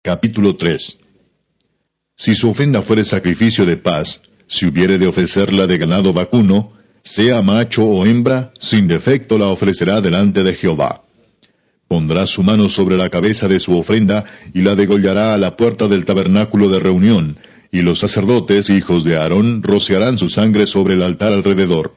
Capítulo 3. Si su ofrenda fuere sacrificio de paz, si hubiere de ofrecerla de ganado vacuno, sea macho o hembra, sin defecto la ofrecerá delante de Jehová. Pondrá su mano sobre la cabeza de su ofrenda y la degollará a la puerta del tabernáculo de reunión, y los sacerdotes, hijos de Aarón, rociarán su sangre sobre el altar alrededor.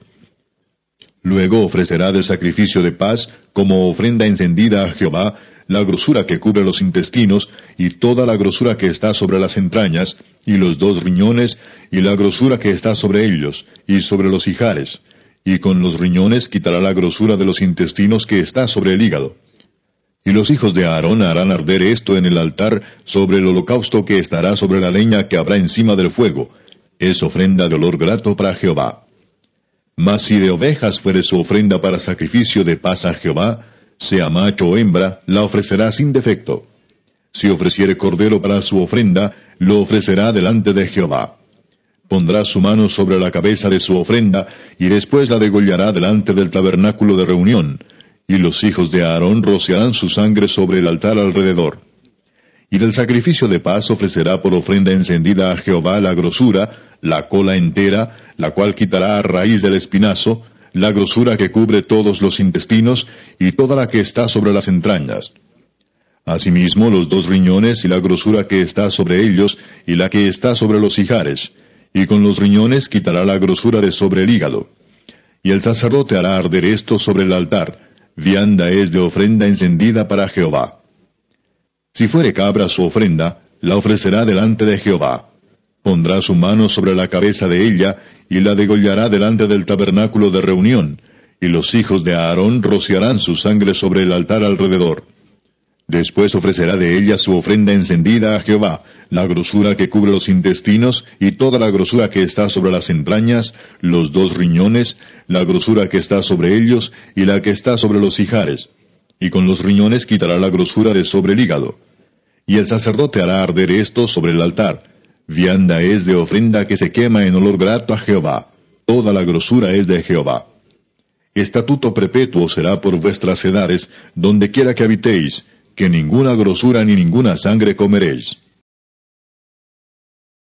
Luego ofrecerá de sacrificio de paz, como ofrenda encendida a Jehová, la grosura que cubre los intestinos, y toda la grosura que está sobre las entrañas, y los 2 riñones, y la grosura que está sobre ellos, y sobre los ijares. Y con los riñones quitará la grosura de los intestinos que está sobre el hígado. Y los hijos de Aarón harán arder esto en el altar sobre el holocausto que estará sobre la leña que habrá encima del fuego. Es ofrenda de olor grato para Jehová. Mas si de ovejas fuere su ofrenda para sacrificio de paz a Jehová, sea macho o hembra, la ofrecerá sin defecto. Si ofreciere cordero para su ofrenda, lo ofrecerá delante de Jehová. Pondrá su mano sobre la cabeza de su ofrenda, y después la degollará delante del tabernáculo de reunión, y los hijos de Aarón rociarán su sangre sobre el altar alrededor. Y del sacrificio de paz ofrecerá por ofrenda encendida a Jehová la grosura, la cola entera, la cual quitará a raíz del espinazo, la grosura que cubre todos los intestinos, y toda la que está sobre las entrañas. Asimismo los 2 riñones y la grosura que está sobre ellos, y la que está sobre los ijares, y con los riñones quitará la grosura de sobre el hígado. Y el sacerdote hará arder esto sobre el altar, vianda es de ofrenda encendida para Jehová. Si fuere cabra su ofrenda, la ofrecerá delante de Jehová. Pondrá su mano sobre la cabeza de ella, y la degollará delante del tabernáculo de reunión, y los hijos de Aarón rociarán su sangre sobre el altar alrededor. Después ofrecerá de ella su ofrenda encendida a Jehová, la grosura que cubre los intestinos, y toda la grosura que está sobre las entrañas, los 2 riñones, la grosura que está sobre ellos, y la que está sobre los ijares. Y con los riñones quitará la grosura de sobre el hígado. Y el sacerdote hará arder esto sobre el altar. Vianda es de ofrenda que se quema en olor grato a Jehová. Toda la grosura es de Jehová. Estatuto perpetuo será por vuestras edades, donde quiera que habitéis, que ninguna grosura ni ninguna sangre comeréis.